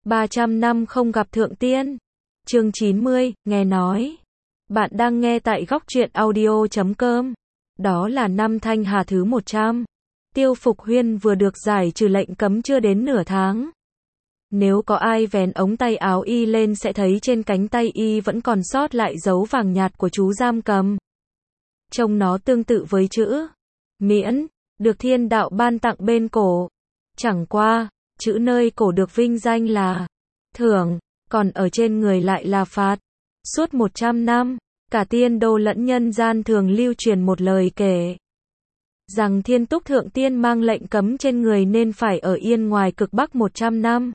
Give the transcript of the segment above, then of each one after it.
300 năm không gặp thượng tiên. Chương 90, nghe nói. Bạn đang nghe tại góc truyện audio.com. Đó là năm Thanh Hà thứ 100. Tiêu Phục Huyên vừa được giải trừ lệnh cấm chưa đến nửa tháng. Nếu có ai vén ống tay áo y lên sẽ thấy trên cánh tay y vẫn còn sót lại dấu vàng nhạt của chú giam cầm. Trông nó tương tự với chữ miễn, được thiên đạo ban tặng bên cổ. Chẳng qua, chữ nơi cổ được vinh danh là thưởng, còn ở trên người lại là phạt. Suốt 100 năm, cả tiên đô lẫn nhân gian thường lưu truyền một lời kể rằng Thiên Túc Thượng Tiên mang lệnh cấm trên người nên phải ở yên ngoài cực Bắc 100 năm.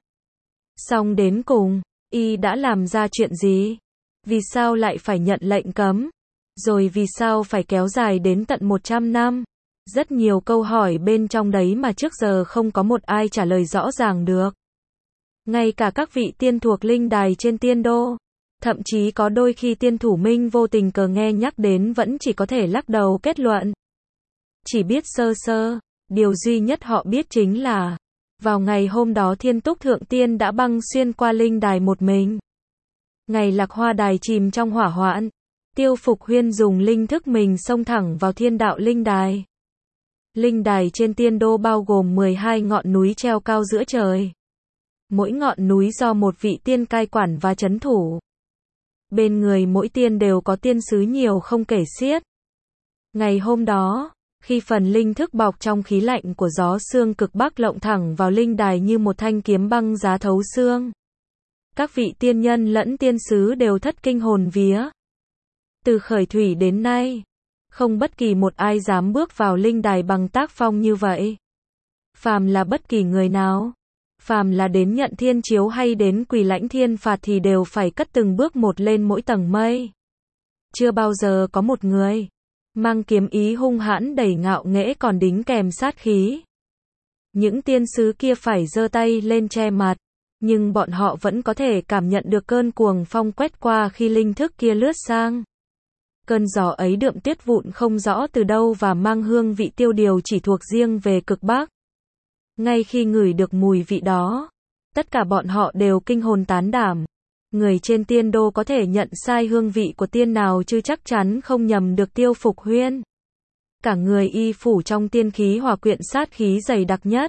Song đến cùng, y đã làm ra chuyện gì? Vì sao lại phải nhận lệnh cấm? Rồi vì sao phải kéo dài đến tận 100 năm? Rất nhiều câu hỏi bên trong đấy mà trước giờ không có một ai trả lời rõ ràng được. Ngay cả các vị tiên thuộc linh đài trên tiên đô, thậm chí có đôi khi tiên thủ minh vô tình cờ nghe nhắc đến vẫn chỉ có thể lắc đầu kết luận. Chỉ biết sơ sơ, điều duy nhất họ biết chính là vào ngày hôm đó Thiên Túc Thượng Tiên đã băng xuyên qua linh đài một mình. Ngày Lạc Hoa đài chìm trong hỏa hoạn, Tiêu Phục Huyên dùng linh thức mình xông thẳng vào thiên đạo linh đài. Linh đài trên tiên đô bao gồm 12 ngọn núi treo cao giữa trời. Mỗi ngọn núi do một vị tiên cai quản và trấn thủ. Bên người mỗi tiên đều có tiên sứ nhiều không kể xiết. Ngày hôm đó, khi phần linh thức bọc trong khí lạnh của gió sương cực Bắc lộng thẳng vào linh đài như một thanh kiếm băng giá thấu xương. Các vị tiên nhân lẫn tiên sứ đều thất kinh hồn vía. Từ khởi thủy đến nay, không bất kỳ một ai dám bước vào linh đài bằng tác phong như vậy. Phàm là bất kỳ người nào, phàm là đến nhận thiên chiếu hay đến quỳ lãnh thiên phạt thì đều phải cất từng bước một lên mỗi tầng mây. Chưa bao giờ có một người mang kiếm ý hung hãn đầy ngạo nghễ còn đính kèm sát khí. Những tiên sứ kia phải giơ tay lên che mặt, nhưng bọn họ vẫn có thể cảm nhận được cơn cuồng phong quét qua khi linh thức kia lướt sang. Cơn gió ấy đượm tuyết vụn không rõ từ đâu và mang hương vị tiêu điều chỉ thuộc riêng về cực Bắc. Ngay khi ngửi được mùi vị đó, tất cả bọn họ đều kinh hồn tán đảm. Người trên tiên đô có thể nhận sai hương vị của tiên nào chứ chắc chắn không nhầm được Tiêu Phục Huyên. Cả người y phủ trong tiên khí hòa quyện sát khí dày đặc nhất.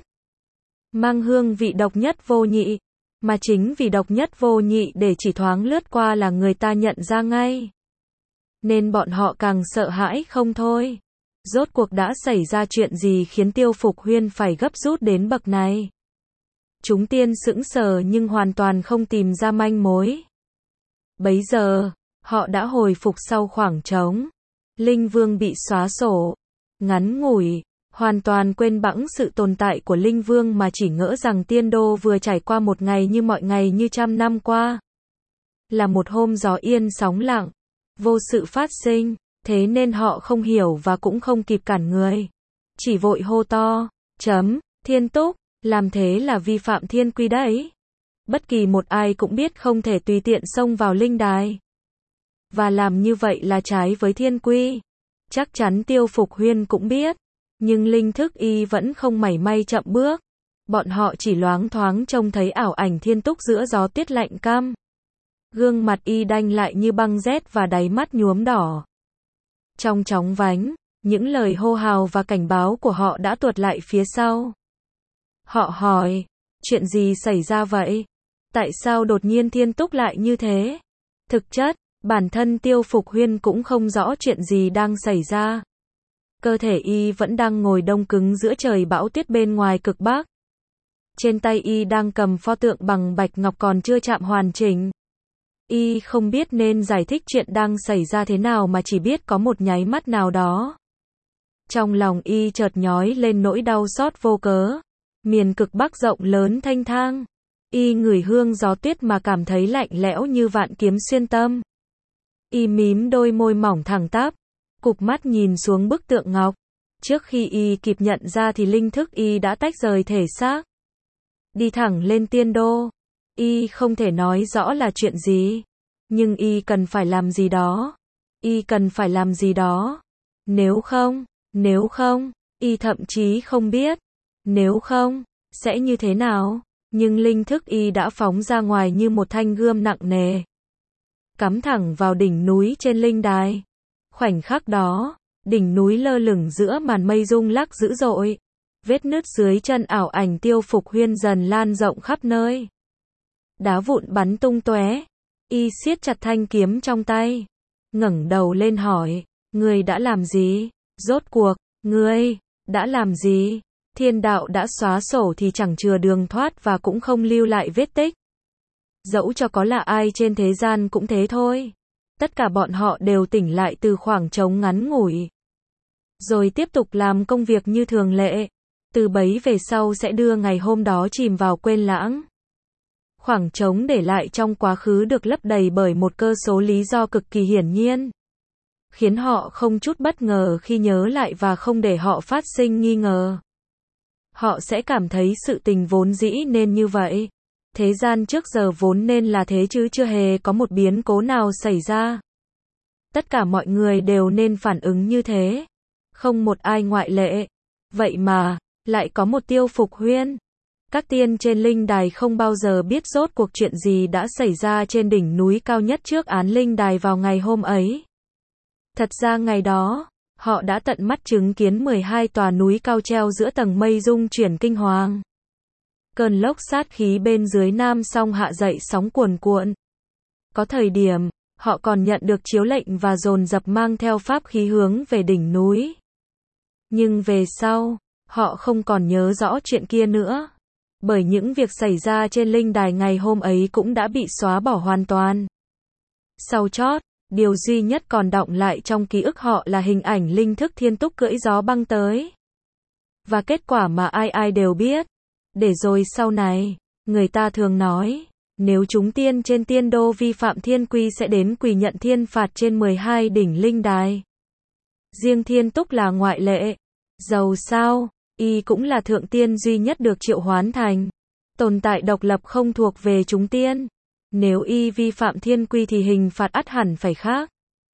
Mang hương vị độc nhất vô nhị. Mà chính vì độc nhất vô nhị để chỉ thoáng lướt qua là người ta nhận ra ngay. Nên bọn họ càng sợ hãi không thôi. Rốt cuộc đã xảy ra chuyện gì khiến Tiêu Phục Huyên phải gấp rút đến bậc này? Chúng tiên sững sờ nhưng hoàn toàn không tìm ra manh mối. Bấy giờ, họ đã hồi phục sau khoảng trống. Linh Vương bị xóa sổ. Ngắn ngủi, hoàn toàn quên bẵng sự tồn tại của Linh Vương mà chỉ ngỡ rằng tiên đô vừa trải qua một ngày như mọi ngày như trăm năm qua. Là một hôm gió yên sóng lặng, vô sự phát sinh, thế nên họ không hiểu và cũng không kịp cản người. Chỉ vội hô to, Thiên Túc, làm thế là vi phạm thiên quy đấy. Bất kỳ một ai cũng biết không thể tùy tiện xông vào linh đài. Và làm như vậy là trái với thiên quy. Chắc chắn Tiêu Phục Huyên cũng biết. Nhưng linh thức y vẫn không mảy may chậm bước. Bọn họ chỉ loáng thoáng trông thấy ảo ảnh Thiên Túc giữa gió tiết lạnh căm. Gương mặt y đanh lại như băng rét và đáy mắt nhuốm đỏ. Trong chóng vánh, những lời hô hào và cảnh báo của họ đã tuột lại phía sau. Họ hỏi, chuyện gì xảy ra vậy? Tại sao đột nhiên Thiên Túc lại như thế? Thực chất, bản thân Tiêu Phục Huyên cũng không rõ chuyện gì đang xảy ra. Cơ thể y vẫn đang ngồi đông cứng giữa trời bão tuyết bên ngoài cực Bắc. Trên tay y đang cầm pho tượng bằng bạch ngọc còn chưa chạm hoàn chỉnh. Y không biết nên giải thích chuyện đang xảy ra thế nào mà chỉ biết có một nháy mắt nào đó. Trong lòng y chợt nhói lên nỗi đau xót vô cớ. Miền cực Bắc rộng lớn thanh thang. Y ngửi hương gió tuyết mà cảm thấy lạnh lẽo như vạn kiếm xuyên tâm. Y mím đôi môi mỏng thẳng tắp, cụp mắt nhìn xuống bức tượng ngọc. Trước khi y kịp nhận ra thì linh thức y đã tách rời thể xác. Đi thẳng lên tiên đô. Y không thể nói rõ là chuyện gì. Nhưng y cần phải làm gì đó. Y cần phải làm gì đó. Nếu không, y thậm chí không biết. Nếu không, sẽ như thế nào? Nhưng linh thức y đã phóng ra ngoài như một thanh gươm nặng nề, cắm thẳng vào đỉnh núi trên linh đài. Khoảnh khắc đó, đỉnh núi lơ lửng giữa màn mây rung lắc dữ dội. Vết nứt dưới chân ảo ảnh Tiêu Phục Huyên dần lan rộng khắp nơi. Đá vụn bắn tung tóe. Y siết chặt thanh kiếm trong tay, ngẩng đầu lên hỏi, ngươi đã làm gì? Rốt cuộc, ngươi đã làm gì? Thiên đạo đã xóa sổ thì chẳng chừa đường thoát và cũng không lưu lại vết tích. Dẫu cho có là ai trên thế gian cũng thế thôi. Tất cả bọn họ đều tỉnh lại từ khoảng trống ngắn ngủi, rồi tiếp tục làm công việc như thường lệ. Từ bấy về sau sẽ đưa ngày hôm đó chìm vào quên lãng. Khoảng trống để lại trong quá khứ được lấp đầy bởi một cơ số lý do cực kỳ hiển nhiên, khiến họ không chút bất ngờ khi nhớ lại và không để họ phát sinh nghi ngờ. Họ sẽ cảm thấy sự tình vốn dĩ nên như vậy. Thế gian trước giờ vốn nên là thế chứ chưa hề có một biến cố nào xảy ra. Tất cả mọi người đều nên phản ứng như thế, không một ai ngoại lệ. Vậy mà, lại có một Tiêu Phục Huyên. Các tiên trên linh đài không bao giờ biết rốt cuộc chuyện gì đã xảy ra trên đỉnh núi cao nhất trước án linh đài vào ngày hôm ấy. Thật ra ngày đó, họ đã tận mắt chứng kiến 12 tòa núi cao treo giữa tầng mây rung chuyển kinh hoàng. Cơn lốc sát khí bên dưới Nam Song hạ dậy sóng cuồn cuộn. Có thời điểm, họ còn nhận được chiếu lệnh và dồn dập mang theo pháp khí hướng về đỉnh núi. Nhưng về sau, họ không còn nhớ rõ chuyện kia nữa. Bởi những việc xảy ra trên linh đài ngày hôm ấy cũng đã bị xóa bỏ hoàn toàn. Sau chót, điều duy nhất còn đọng lại trong ký ức họ là hình ảnh linh thức Thiên Túc cưỡi gió băng tới. Và kết quả mà ai ai đều biết. Để rồi sau này, người ta thường nói, nếu chúng tiên trên tiên đô vi phạm thiên quy sẽ đến quỳ nhận thiên phạt trên 12 đỉnh linh đài. Riêng Thiên Túc là ngoại lệ. Dầu sao, y cũng là thượng tiên duy nhất được triệu hoán thành tồn tại độc lập không thuộc về chúng tiên. Nếu y vi phạm thiên quy thì hình phạt ắt hẳn phải khác.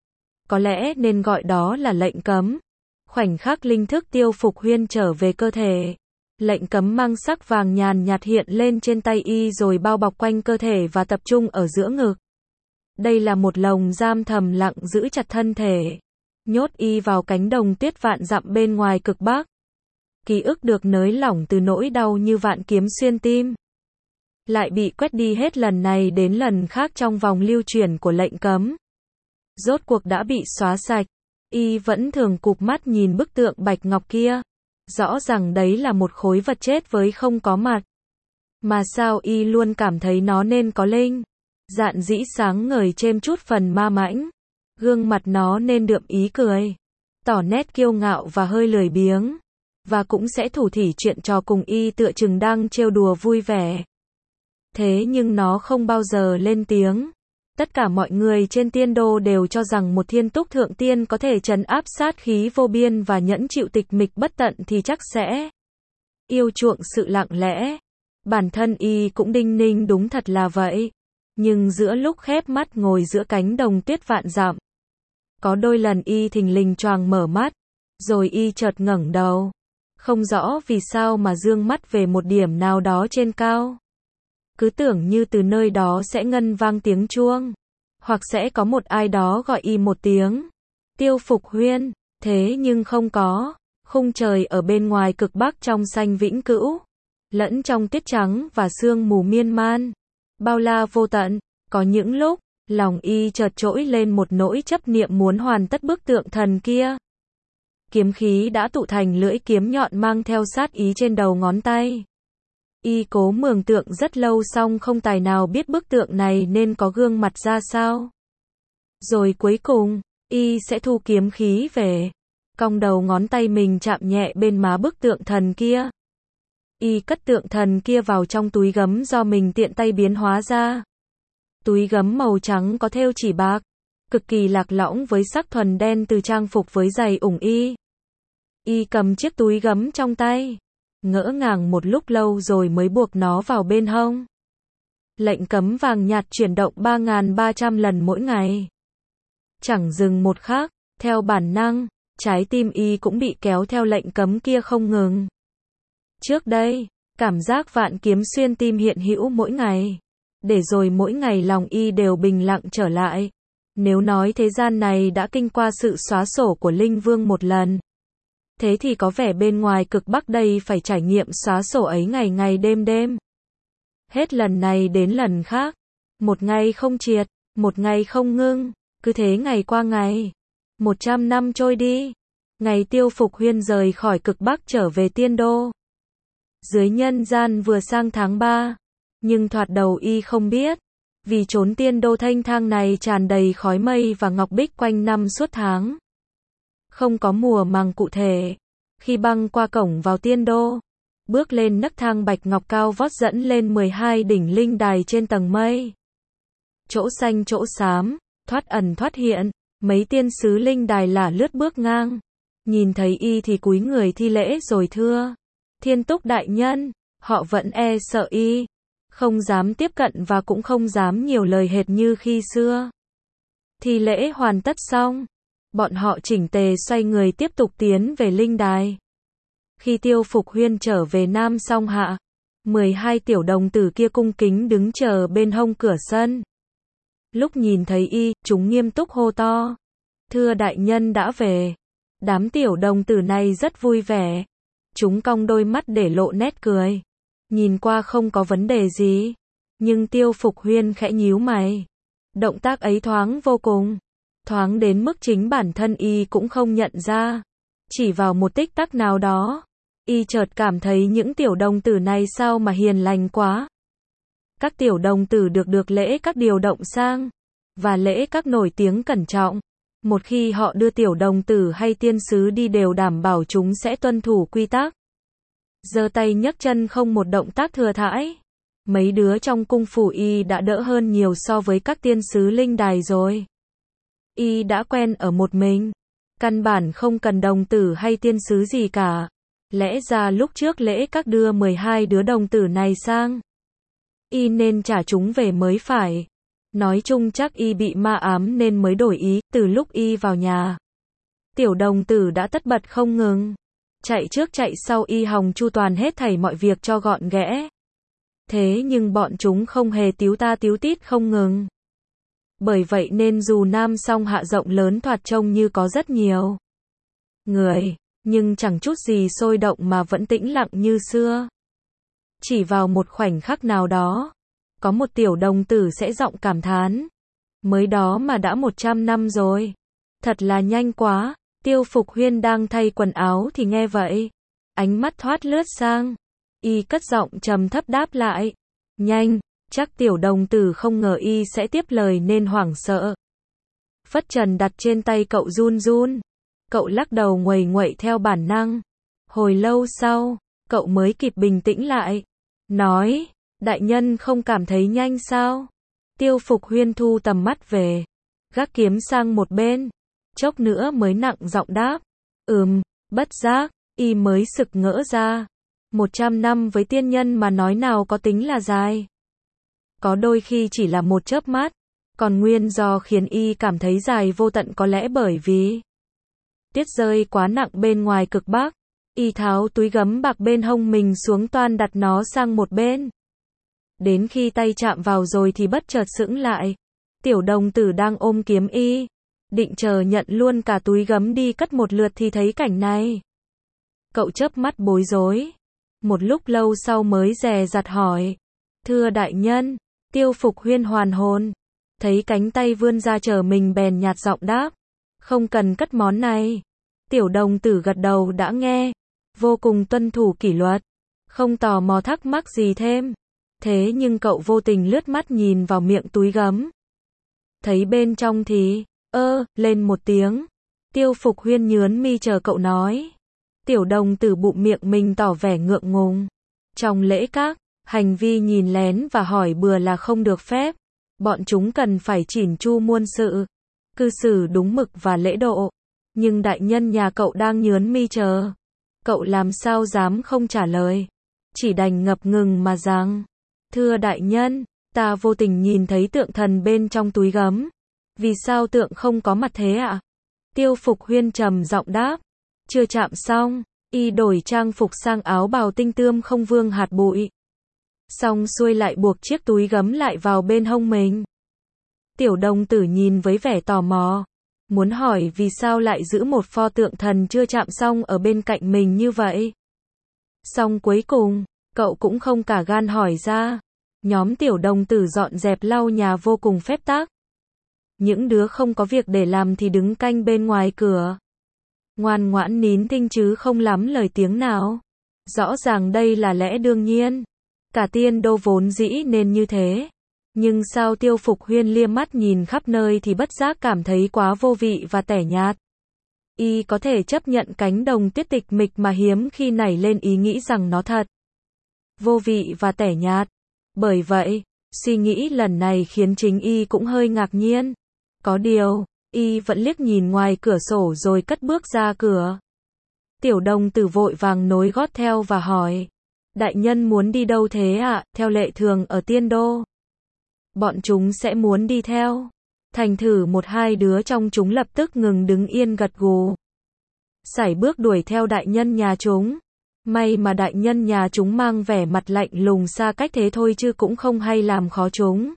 Có lẽ nên gọi đó là lệnh cấm. Khoảnh khắc linh thức Tiêu Phục Huyên trở về cơ thể, lệnh cấm mang sắc vàng nhàn nhạt hiện lên trên tay y rồi bao bọc quanh cơ thể và tập trung ở giữa ngực. Đây là một lồng giam thầm lặng giữ chặt thân thể, nhốt y vào cánh đồng tuyết vạn dặm bên ngoài cực bắc. Ký ức được nới lỏng từ nỗi đau như vạn kiếm xuyên tim, lại bị quét đi hết lần này đến lần khác trong vòng lưu chuyển của lệnh cấm. Rốt cuộc đã bị xóa sạch. Y vẫn thường cụp mắt nhìn bức tượng bạch ngọc kia. Rõ ràng đấy là một khối vật chết với không có mặt. Mà sao y luôn cảm thấy nó nên có linh. Dạn dĩ sáng ngời chêm chút phần ma mãnh. Gương mặt nó nên đượm ý cười, tỏ nét kiêu ngạo và hơi lười biếng. Và cũng sẽ thủ thỉ chuyện trò cùng y tựa chừng đang trêu đùa vui vẻ. Thế nhưng nó không bao giờ lên tiếng. Tất cả mọi người trên tiên đô đều cho rằng một Thiên Túc thượng tiên có thể trấn áp sát khí vô biên và nhẫn chịu tịch mịch bất tận thì chắc sẽ yêu chuộng sự lặng lẽ. Bản thân y cũng đinh ninh đúng thật là vậy. Nhưng giữa lúc khép mắt ngồi giữa cánh đồng tuyết vạn dặm, có đôi lần y thình lình choàng mở mắt, rồi y chợt ngẩng đầu. Không rõ vì sao mà dương mắt về một điểm nào đó trên cao. Cứ tưởng như từ nơi đó sẽ ngân vang tiếng chuông, hoặc sẽ có một ai đó gọi y một tiếng Tiêu Phục Huyên. Thế nhưng không có. Khung trời ở bên ngoài cực bắc trong xanh vĩnh cửu, lẫn trong tuyết trắng và sương mù miên man, bao la vô tận. Có những lúc, lòng y chợt trỗi lên một nỗi chấp niệm muốn hoàn tất bức tượng thần kia. Kiếm khí đã tụ thành lưỡi kiếm nhọn mang theo sát ý trên đầu ngón tay. Y cố mường tượng rất lâu xong không tài nào biết bức tượng này nên có gương mặt ra sao. Rồi cuối cùng, y sẽ thu kiếm khí về, cong đầu ngón tay mình chạm nhẹ bên má bức tượng thần kia. Y cất tượng thần kia vào trong túi gấm do mình tiện tay biến hóa ra. Túi gấm màu trắng có thêu chỉ bạc, cực kỳ lạc lõng với sắc thuần đen từ trang phục với giày ủng y. Y cầm chiếc túi gấm trong tay, ngỡ ngàng một lúc lâu rồi mới buộc nó vào bên hông. Lệnh cấm vàng nhạt chuyển động 3.300 lần mỗi ngày. Chẳng dừng một khắc, theo bản năng, trái tim y cũng bị kéo theo lệnh cấm kia không ngừng. Trước đây, Cảm giác vạn kiếm xuyên tim hiện hữu mỗi ngày. Để rồi mỗi ngày lòng y đều bình lặng trở lại. Nếu nói thế gian này đã kinh qua sự xóa sổ của Linh Vương một lần, thế thì có vẻ bên ngoài cực Bắc đây phải trải nghiệm xóa sổ ấy ngày ngày đêm đêm. Hết lần này đến lần khác. Một ngày không triệt, một ngày không ngưng, cứ thế ngày qua ngày. 100 năm trôi đi. Ngày Tiêu Phục Huyên rời khỏi cực Bắc trở về Tiên Đô. Dưới nhân gian vừa sang tháng 3. Nhưng thoạt đầu y không biết. Vì chốn Tiên Đô thanh thang này tràn đầy khói mây và ngọc bích quanh năm suốt tháng. Không có mùa màng cụ thể. Khi băng qua cổng vào Tiên Đô, bước lên nấc thang bạch ngọc cao vót dẫn lên 12 đỉnh linh đài trên tầng mây. Chỗ xanh chỗ xám, thoát ẩn thoát hiện, mấy tiên sứ linh đài lả lướt bước ngang. Nhìn thấy y thì cúi người thi lễ rồi thưa: Thiên Túc đại nhân. Họ vẫn e sợ y, không dám tiếp cận và cũng không dám nhiều lời hệt như khi xưa. Thi lễ hoàn tất xong, bọn họ chỉnh tề xoay người tiếp tục tiến về linh đài. Khi Tiêu Phục Huyên trở về Nam Song Hạ, 12 tiểu đồng tử kia cung kính đứng chờ bên hông cửa sân. Lúc nhìn thấy y, chúng nghiêm túc hô to: Thưa đại nhân đã về. Đám tiểu đồng tử này rất vui vẻ. Chúng cong đôi mắt để lộ nét cười. Nhìn qua không có vấn đề gì. Nhưng Tiêu Phục Huyên khẽ nhíu mày. Động tác ấy thoáng vô cùng. Thoáng đến mức chính bản thân y cũng không nhận ra. Chỉ vào một tích tắc nào đó, y chợt cảm thấy những tiểu đồng tử này sao mà hiền lành quá. Các tiểu đồng tử được lễ các điều động sang, và lễ các nổi tiếng cẩn trọng. Một khi họ đưa tiểu đồng tử hay tiên sứ đi đều đảm bảo chúng sẽ tuân thủ quy tắc. Giơ tay nhấc chân không một động tác thừa thãi. Mấy đứa trong cung phủ y đã đỡ hơn nhiều so với các tiên sứ linh đài rồi. Y đã quen ở một mình, căn bản không cần đồng tử hay tiên sứ gì cả. Lẽ ra lúc trước lễ các đưa 12 đứa đồng tử này sang, y nên trả chúng về mới phải. Nói chung chắc y bị ma ám nên mới đổi ý. Từ lúc y vào nhà, tiểu đồng tử đã tất bật không ngừng, chạy trước chạy sau y hòng chu toàn hết thảy mọi việc cho gọn ghẽ. Thế nhưng bọn chúng không hề tíu ta tíu tít không ngừng. Bởi vậy nên dù Nam Song Hạ rộng lớn thoạt trông như có rất nhiều người, nhưng chẳng chút gì sôi động mà vẫn tĩnh lặng như xưa. Chỉ vào một khoảnh khắc nào đó, có một tiểu đồng tử sẽ giọng cảm thán: mới đó mà đã 100 năm rồi. Thật là nhanh quá. Tiêu Phục Huyên đang thay quần áo thì nghe vậy. Ánh mắt thoát lướt sang. Y cất giọng trầm thấp đáp lại: nhanh. Chắc tiểu đồng tử không ngờ y sẽ tiếp lời nên hoảng sợ. Phất trần đặt trên tay cậu run run. Cậu lắc đầu nguầy nguậy theo bản năng. Hồi lâu sau, cậu mới kịp bình tĩnh lại. Nói: đại nhân không cảm thấy nhanh sao? Tiêu Phục Huyên thu tầm mắt về, gác kiếm sang một bên, chốc nữa mới nặng giọng đáp: bất giác, y mới sực ngỡ ra. 100 năm với tiên nhân mà nói nào có tính là dài. Có đôi khi chỉ là một chớp mắt, còn nguyên do khiến y cảm thấy dài vô tận có lẽ bởi vì tuyết rơi quá nặng bên ngoài cực Bắc. Y tháo túi gấm bạc bên hông mình xuống toan đặt nó sang một bên. Đến khi tay chạm vào rồi thì bất chợt sững lại. Tiểu đồng tử đang ôm kiếm y, định chờ nhận luôn cả túi gấm đi cất một lượt thì thấy cảnh này. Cậu chớp mắt bối rối. Một lúc lâu sau mới dè dặt hỏi: thưa đại nhân. Tiêu Phục Huyên hoàn hồn, thấy cánh tay vươn ra chờ mình bèn nhạt giọng đáp: không cần cất món này. Tiểu đồng tử gật đầu đã nghe, vô cùng tuân thủ kỷ luật, không tò mò thắc mắc gì thêm. Thế nhưng cậu vô tình lướt mắt nhìn vào miệng túi gấm. Thấy bên trong thì, lên một tiếng. Tiêu Phục Huyên nhướn mi chờ cậu nói. Tiểu đồng tử bụng miệng mình tỏ vẻ ngượng ngùng. Trong lễ các, hành vi nhìn lén và hỏi bừa là không được phép. Bọn chúng cần phải chỉn chu muôn sự, cư xử đúng mực và lễ độ. Nhưng đại nhân nhà cậu đang nhướn mi chờ. Cậu làm sao dám không trả lời. Chỉ đành ngập ngừng mà rằng: thưa đại nhân, ta vô tình nhìn thấy tượng thần bên trong túi gấm. Vì sao tượng không có mặt thế ạ? Tiêu Phục Huyên trầm giọng đáp: chưa chạm xong. Y đổi trang phục sang áo bào tinh tươm không vương hạt bụi. Xong xuôi lại buộc chiếc túi gấm lại vào bên hông mình. Tiểu đồng tử nhìn với vẻ tò mò. Muốn hỏi vì sao lại giữ một pho tượng thần chưa chạm xong ở bên cạnh mình như vậy. Xong cuối cùng, cậu cũng không cả gan hỏi ra. Nhóm tiểu đồng tử dọn dẹp lau nhà vô cùng phép tắc. Những đứa không có việc để làm thì đứng canh bên ngoài cửa. Ngoan ngoãn nín thinh chứ không lắm lời tiếng nào. Rõ ràng đây là lẽ đương nhiên. Cả Tiên Đô vốn dĩ nên như thế. Nhưng sao Tiêu Phục Huyên liếc mắt nhìn khắp nơi thì bất giác cảm thấy quá vô vị và tẻ nhạt. Y có thể chấp nhận cánh đồng tuyết tịch mịch mà hiếm khi nảy lên ý nghĩ rằng nó thật vô vị và tẻ nhạt. Bởi vậy, suy nghĩ lần này khiến chính Y cũng hơi ngạc nhiên. Có điều, Y vẫn liếc nhìn ngoài cửa sổ rồi cất bước ra cửa. Tiểu đồng tử vội vàng nối gót theo và hỏi. Đại nhân muốn đi đâu thế ạ? Theo lệ thường ở Tiên Đô, bọn chúng sẽ muốn đi theo. Thành thử một hai đứa trong chúng lập tức ngừng đứng yên gật gù. Sải bước đuổi theo đại nhân nhà chúng. May mà đại nhân nhà chúng mang vẻ mặt lạnh lùng xa cách thế thôi chứ cũng không hay làm khó chúng.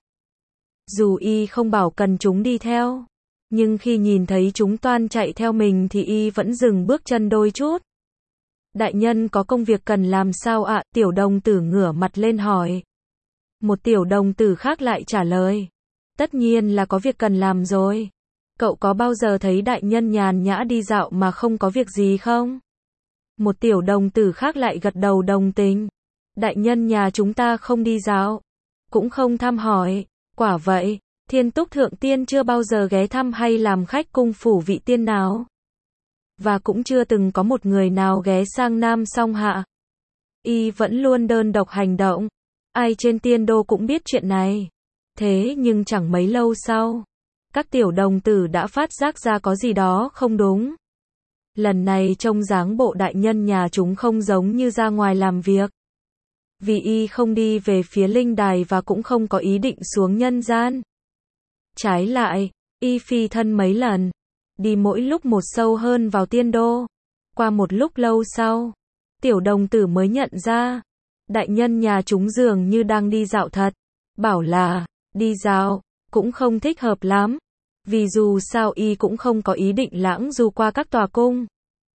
Dù Y không bảo cần chúng đi theo, nhưng khi nhìn thấy chúng toan chạy theo mình thì Y vẫn dừng bước chân đôi chút. Đại nhân có công việc cần làm sao ạ? Tiểu đồng tử ngửa mặt lên hỏi. Một tiểu đồng tử khác lại trả lời. Tất nhiên là có việc cần làm rồi. Cậu có bao giờ thấy đại nhân nhàn nhã đi dạo mà không có việc gì không? Một tiểu đồng tử khác lại gật đầu đồng tình. Đại nhân nhà chúng ta không đi dạo, cũng không thăm hỏi. Quả vậy, Thiên Túc Thượng Tiên chưa bao giờ ghé thăm hay làm khách cung phủ vị tiên nào. Và cũng chưa từng có một người nào ghé sang Nam Song Hạ. Y vẫn luôn đơn độc hành động. Ai trên Tiên Đô cũng biết chuyện này. Thế nhưng chẳng mấy lâu sau, các tiểu đồng tử đã phát giác ra có gì đó không đúng. Lần này trông dáng bộ đại nhân nhà chúng không giống như ra ngoài làm việc. Vì Y không đi về phía linh đài và cũng không có ý định xuống nhân gian. Trái lại, Y phi thân mấy lần, đi mỗi lúc một sâu hơn vào Tiên Đô. Qua một lúc lâu sau, tiểu đồng tử mới nhận ra, đại nhân nhà chúng dường như đang đi dạo thật. Bảo là, đi dạo, cũng không thích hợp lắm. Vì dù sao Y cũng không có ý định lãng du qua các tòa cung.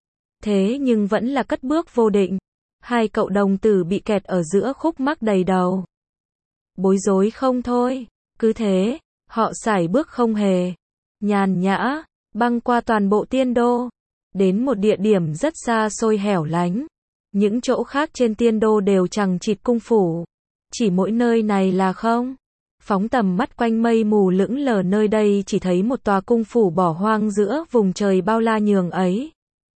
Thế nhưng vẫn là cất bước vô định. Hai cậu đồng tử bị kẹt ở giữa khúc mắc đầy đầu. Bối rối không thôi. Cứ thế, họ sải bước không hề nhàn nhã, băng qua toàn bộ Tiên Đô. Đến một địa điểm rất xa xôi hẻo lánh. Những chỗ khác trên Tiên Đô đều chằng chịt cung phủ. Chỉ mỗi nơi này là không. Phóng tầm mắt quanh mây mù lững lờ nơi đây chỉ thấy một tòa cung phủ bỏ hoang giữa vùng trời bao la nhường ấy.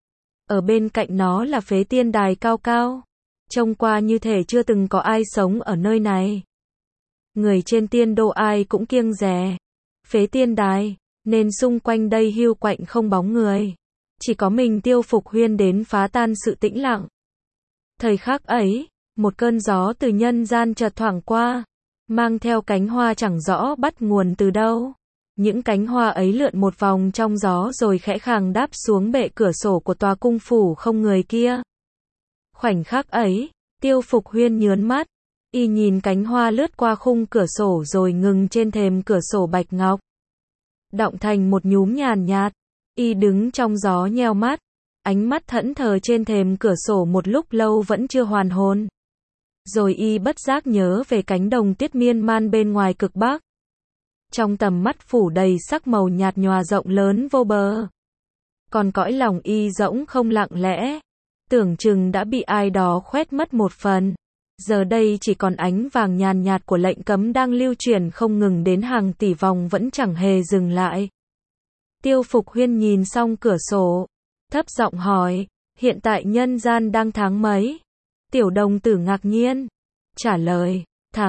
Ở bên cạnh nó là phế tiên đài cao cao. Trông qua như thể chưa từng có ai sống ở nơi này. Người trên Tiên Đô ai cũng kiêng dè phế tiên đài, nên xung quanh đây hiu quạnh không bóng người. Chỉ có mình Tiêu Phục Huyên đến phá tan sự tĩnh lặng. Thời khắc ấy, một cơn gió từ nhân gian chợt thoảng qua, mang theo cánh hoa chẳng rõ bắt nguồn từ đâu. Những cánh hoa ấy lượn một vòng trong gió rồi khẽ khàng đáp xuống bệ cửa sổ của tòa cung phủ không người kia. Khoảnh khắc ấy, Tiêu Phục Huyên nhớn mắt, Y nhìn cánh hoa lướt qua khung cửa sổ rồi ngừng trên thềm cửa sổ bạch ngọc. Đọng thành một nhúm nhàn nhạt, Y đứng trong gió nheo mắt, ánh mắt thẫn thờ trên thềm cửa sổ một lúc lâu vẫn chưa hoàn hồn. Rồi Y bất giác nhớ về cánh đồng tuyết miên man bên ngoài cực bắc. Trong tầm mắt phủ đầy sắc màu nhạt nhòa rộng lớn vô bờ. Còn cõi lòng Y rỗng không lặng lẽ, tưởng chừng đã bị ai đó khoét mất một phần. Giờ đây chỉ còn ánh vàng nhàn nhạt của lệnh cấm đang lưu chuyển không ngừng đến hàng tỷ vòng vẫn chẳng hề dừng lại. Tiêu Phục Huyên nhìn xong cửa sổ, thấp giọng hỏi, hiện tại nhân gian đang tháng mấy? Tiểu đồng tử ngạc nhiên, trả lời,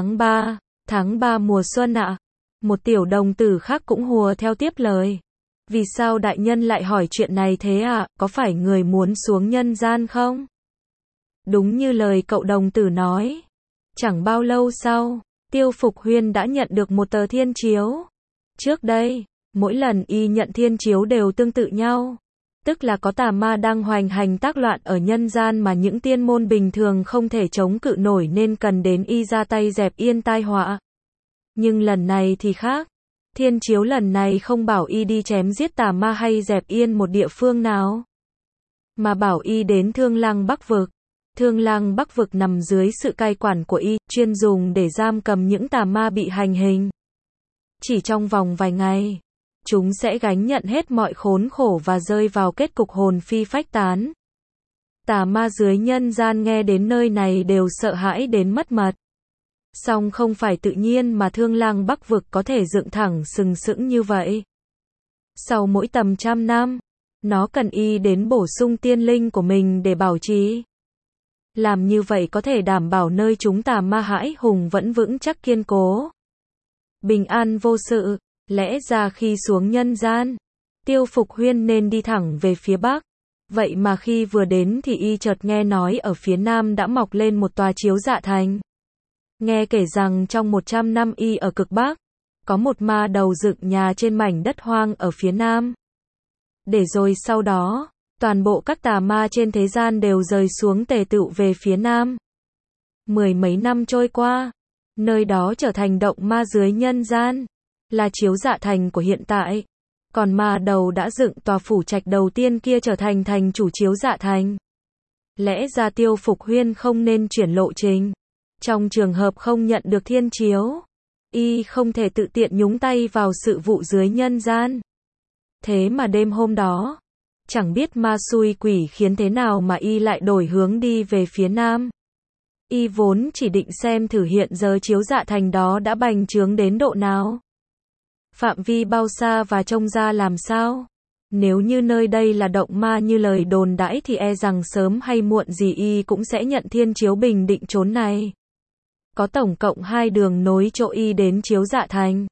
tháng 3 mùa xuân ạ. Một tiểu đồng tử khác cũng hùa theo tiếp lời. Vì sao đại nhân lại hỏi chuyện này thế ạ? Có phải người muốn xuống nhân gian không? Đúng như lời cậu đồng tử nói. Chẳng bao lâu sau, Tiêu Phục Huyên đã nhận được một tờ thiên chiếu. Trước đây, mỗi lần Y nhận thiên chiếu đều tương tự nhau. Tức là có tà ma đang hoành hành tác loạn ở nhân gian mà những tiên môn bình thường không thể chống cự nổi nên cần đến y ra tay dẹp yên tai họa. Nhưng lần này thì khác. Thiên chiếu lần này không bảo y đi chém giết tà ma hay dẹp yên một địa phương nào, mà bảo y đến Thương Lăng Bắc Vực. Thương Lăng Bắc Vực nằm dưới sự cai quản của y, chuyên dùng để giam cầm những tà ma bị hành hình. Chỉ trong vòng vài ngày, chúng sẽ gánh nhận hết mọi khốn khổ và rơi vào kết cục hồn phi phách tán. Tà ma dưới nhân gian nghe đến nơi này đều sợ hãi đến mất mật. Song không phải tự nhiên mà Thương Lăng Bắc Vực có thể dựng thẳng sừng sững như vậy. Sau mỗi tầm 100 năm, nó cần y đến bổ sung tiên linh của mình để bảo trì. Làm như vậy có thể đảm bảo nơi chúng tà ma hãi hùng vẫn vững chắc kiên cố, bình an vô sự. Lẽ ra khi xuống nhân gian, Tiêu Phục Huyên nên đi thẳng về phía Bắc. Vậy mà khi vừa đến thì y chợt nghe nói ở phía Nam đã mọc lên một tòa Chiếu Dạ Thành. Nghe kể rằng trong 100 năm y ở cực Bắc, có một ma đầu dựng nhà trên mảnh đất hoang ở phía Nam. Để rồi sau đó, toàn bộ các tà ma trên thế gian đều rời xuống tề tựu về phía Nam. 10 mấy năm trôi qua, nơi đó trở thành động ma dưới nhân gian, là Chiếu Dạ Thành của hiện tại. Còn ma đầu đã dựng tòa phủ trạch đầu tiên kia trở thành thành chủ Chiếu Dạ Thành. Lẽ ra Tiêu Phục Huyên không nên chuyển lộ trình. Trong trường hợp không nhận được thiên chiếu, y không thể tự tiện nhúng tay vào sự vụ dưới nhân gian. Thế mà đêm hôm đó, chẳng biết ma xui quỷ khiến thế nào mà y lại đổi hướng đi về phía Nam. Y vốn chỉ định xem thử hiện giờ Chiếu Dạ Thành đó đã bành trướng đến độ nào, phạm vi bao xa và trông ra làm sao. Nếu như nơi đây là động ma như lời đồn đãi thì e rằng sớm hay muộn gì y cũng sẽ nhận thiên chiếu bình định chốn này. Có tổng cộng 2 đường nối chỗ y đến Chiếu Dạ Thành.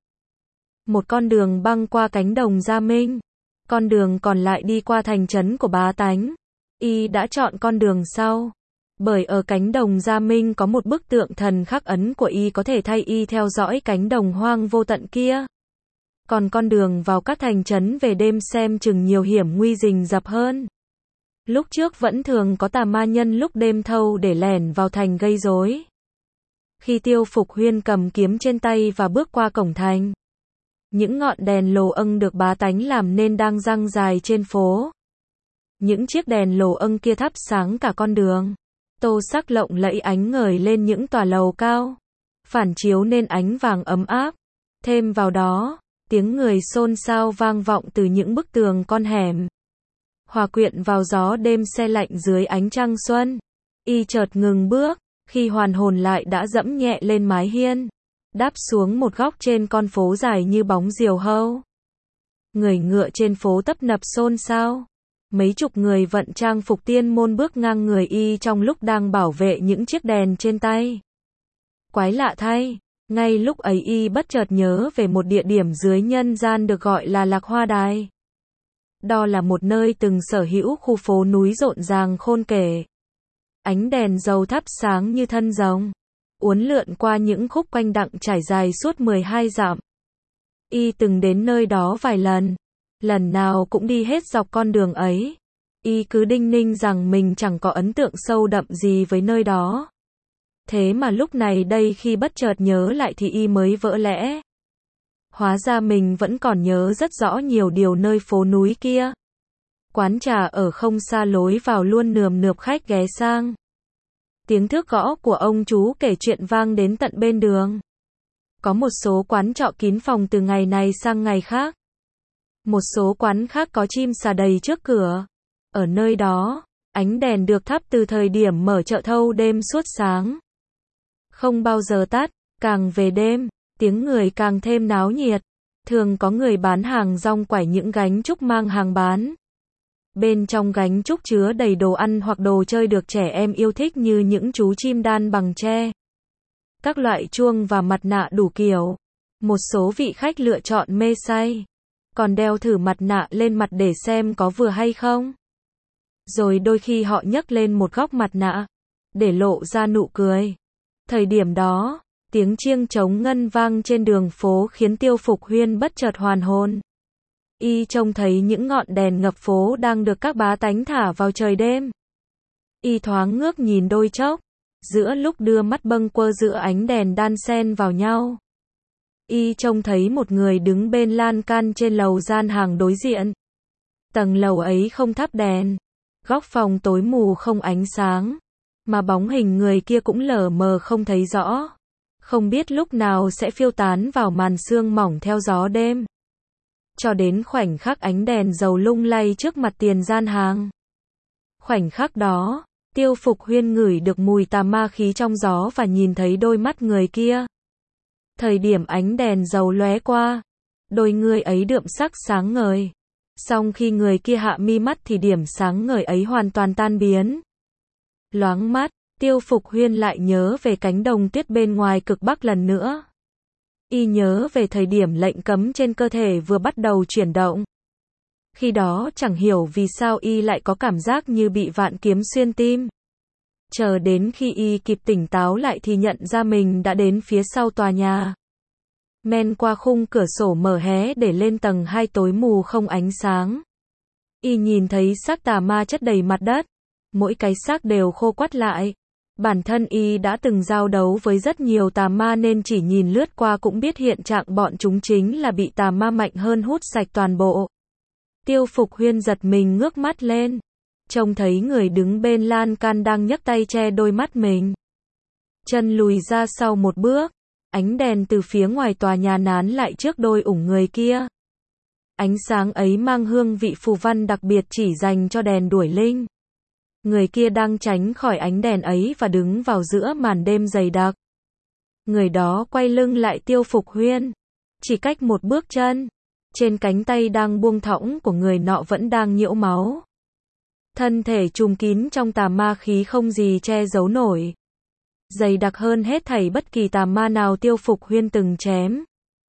Một con đường băng qua cánh đồng Gia Minh, con đường còn lại đi qua thành trấn của bá tánh. Y đã chọn con đường sau, bởi ở cánh đồng Gia Minh có một bức tượng thần khắc ấn của y có thể thay y theo dõi cánh đồng hoang vô tận kia. Còn con đường vào các thành trấn về đêm xem chừng nhiều hiểm nguy rình rập hơn. Lúc trước vẫn thường có tà ma nhân lúc đêm thâu để lẻn vào thành gây rối. Khi Tiêu Phục Huyên cầm kiếm trên tay và bước qua cổng thành, những ngọn đèn lồ âng được bá tánh làm nên đang giăng dài trên phố. Những chiếc đèn lồ âng kia thắp sáng cả con đường, tô sắc lộng lẫy ánh ngời lên những tòa lầu cao, phản chiếu nên ánh vàng ấm áp. Thêm vào đó, tiếng người xôn xao vang vọng từ những bức tường con hẻm, hòa quyện vào gió đêm se lạnh dưới ánh trăng xuân. Y chợt ngừng bước, khi hoàn hồn lại đã dẫm nhẹ lên mái hiên, đáp xuống một góc trên con phố dài như bóng diều hâu. Người ngựa trên phố tấp nập xôn xao. Mấy chục người vận trang phục tiên môn bước ngang người y trong lúc đang bảo vệ những chiếc đèn trên tay. Quái lạ thay, ngay lúc ấy y bất chợt nhớ về một địa điểm dưới nhân gian được gọi là Lạc Hoa Đài. Đó là một nơi từng sở hữu khu phố núi rộn ràng khôn kể. Ánh đèn dầu thắp sáng như thân rồng, uốn lượn qua những khúc quanh đặng trải dài suốt 12 dặm. Y từng đến nơi đó vài lần, lần nào cũng đi hết dọc con đường ấy. Y cứ đinh ninh rằng mình chẳng có ấn tượng sâu đậm gì với nơi đó. Thế mà lúc này đây khi bất chợt nhớ lại thì y mới vỡ lẽ. Hóa ra mình vẫn còn nhớ rất rõ nhiều điều nơi phố núi kia. Quán trà ở không xa lối vào luôn nườm nượp khách ghé sang. Tiếng thước gõ của ông chú kể chuyện vang đến tận bên đường. Có một số quán trọ kín phòng từ ngày này sang ngày khác. Một số quán khác có chim sà đầy trước cửa. Ở nơi đó, ánh đèn được thắp từ thời điểm mở chợ thâu đêm suốt sáng, không bao giờ tắt. Càng về đêm, tiếng người càng thêm náo nhiệt. Thường có người bán hàng rong quải những gánh trúc mang hàng bán. Bên trong gánh trúc chứa đầy đồ ăn hoặc đồ chơi được trẻ em yêu thích như những chú chim đan bằng tre, các loại chuông và mặt nạ đủ kiểu. Một số vị khách lựa chọn mê say, còn đeo thử mặt nạ lên mặt để xem có vừa hay không. Rồi đôi khi họ nhấc lên một góc mặt nạ, để lộ ra nụ cười. Thời điểm đó, tiếng chiêng trống ngân vang trên đường phố khiến Tiêu Phục Huyên bất chợt hoàn hồn. Y trông thấy những ngọn đèn ngập phố đang được các bá tánh thả vào trời đêm. Y thoáng ngước nhìn đôi chốc, giữa lúc đưa mắt bâng quơ giữa ánh đèn đan xen vào nhau. Y trông thấy một người đứng bên lan can trên lầu gian hàng đối diện. Tầng lầu ấy không thắp đèn, góc phòng tối mù không ánh sáng, mà bóng hình người kia cũng lờ mờ không thấy rõ, không biết lúc nào sẽ phiêu tán vào màn sương mỏng theo gió đêm. Cho đến khoảnh khắc ánh đèn dầu lung lay trước mặt tiền gian hàng. Khoảnh khắc đó, Tiêu Phục Huyên ngửi được mùi tà ma khí trong gió và nhìn thấy đôi mắt người kia. Thời điểm ánh đèn dầu lóe qua, đôi người ấy đượm sắc sáng ngời. Song khi người kia hạ mi mắt thì điểm sáng ngời ấy hoàn toàn tan biến. Loáng mắt, Tiêu Phục Huyên lại nhớ về cánh đồng tuyết bên ngoài cực bắc lần nữa. Y nhớ về thời điểm lệnh cấm trên cơ thể vừa bắt đầu chuyển động. Khi đó chẳng hiểu vì sao Y lại có cảm giác như bị vạn kiếm xuyên tim. Chờ đến khi Y kịp tỉnh táo lại thì nhận ra mình đã đến phía sau tòa nhà. Men qua khung cửa sổ mở hé để lên tầng 2 tối mù không ánh sáng. Y nhìn thấy xác tà ma chất đầy mặt đất. Mỗi cái xác đều khô quắt lại. Bản thân Y đã từng giao đấu với rất nhiều tà ma nên chỉ nhìn lướt qua cũng biết hiện trạng bọn chúng chính là bị tà ma mạnh hơn hút sạch toàn bộ. Tiêu Phục Huyên giật mình ngước mắt lên. Trông thấy người đứng bên lan can đang nhấc tay che đôi mắt mình. Chân lùi ra sau một bước. Ánh đèn từ phía ngoài tòa nhà nán lại trước đôi ủng người kia. Ánh sáng ấy mang hương vị phù văn đặc biệt chỉ dành cho đèn đuổi linh. Người kia đang tránh khỏi ánh đèn ấy và đứng vào giữa màn đêm dày đặc. Người đó quay lưng lại Tiêu Phục Huyên. Chỉ cách một bước chân. Trên cánh tay đang buông thõng của người nọ vẫn đang nhiễu máu. Thân thể trùm kín trong tà ma khí không gì che giấu nổi. Dày đặc hơn hết thảy bất kỳ tà ma nào Tiêu Phục Huyên từng chém.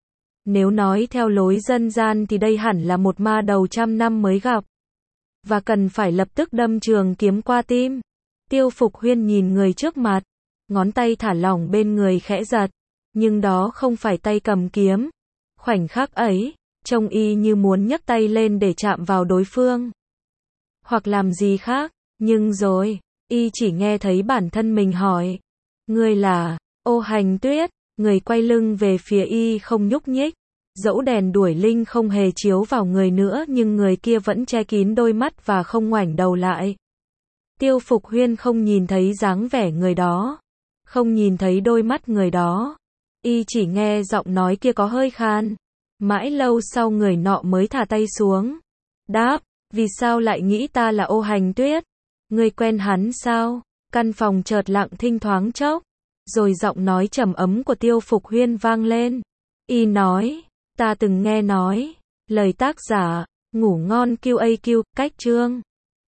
Nếu nói theo lối dân gian thì đây hẳn là một ma đầu trăm năm mới gặp. Và cần phải lập tức đâm trường kiếm qua tim. Tiêu Phục Huyên nhìn người trước mặt. Ngón tay thả lỏng bên người khẽ giật. Nhưng đó không phải tay cầm kiếm. Khoảnh khắc ấy, trông Y như muốn nhấc tay lên để chạm vào đối phương. Hoặc làm gì khác. Nhưng rồi, Y chỉ nghe thấy bản thân mình hỏi. Ngươi là Ô Hành Tuyết. Người quay lưng về phía Y không nhúc nhích. Dẫu đèn đuổi linh không hề chiếu vào người nữa nhưng người kia vẫn che kín đôi mắt và không ngoảnh đầu lại. Tiêu Phục Huyên không nhìn thấy dáng vẻ người đó. Không nhìn thấy đôi mắt người đó. Y chỉ nghe giọng nói kia có hơi khan. Mãi lâu sau người nọ mới thả tay xuống. Đáp, vì sao lại nghĩ ta là Ô Hành Tuyết? Ngươi quen hắn sao? Căn phòng chợt lặng thinh thoáng chốc. Rồi giọng nói trầm ấm của Tiêu Phục Huyên vang lên. Y nói, ta từng nghe nói. Lời tác giả, ngủ ngon QAQ, cách chương.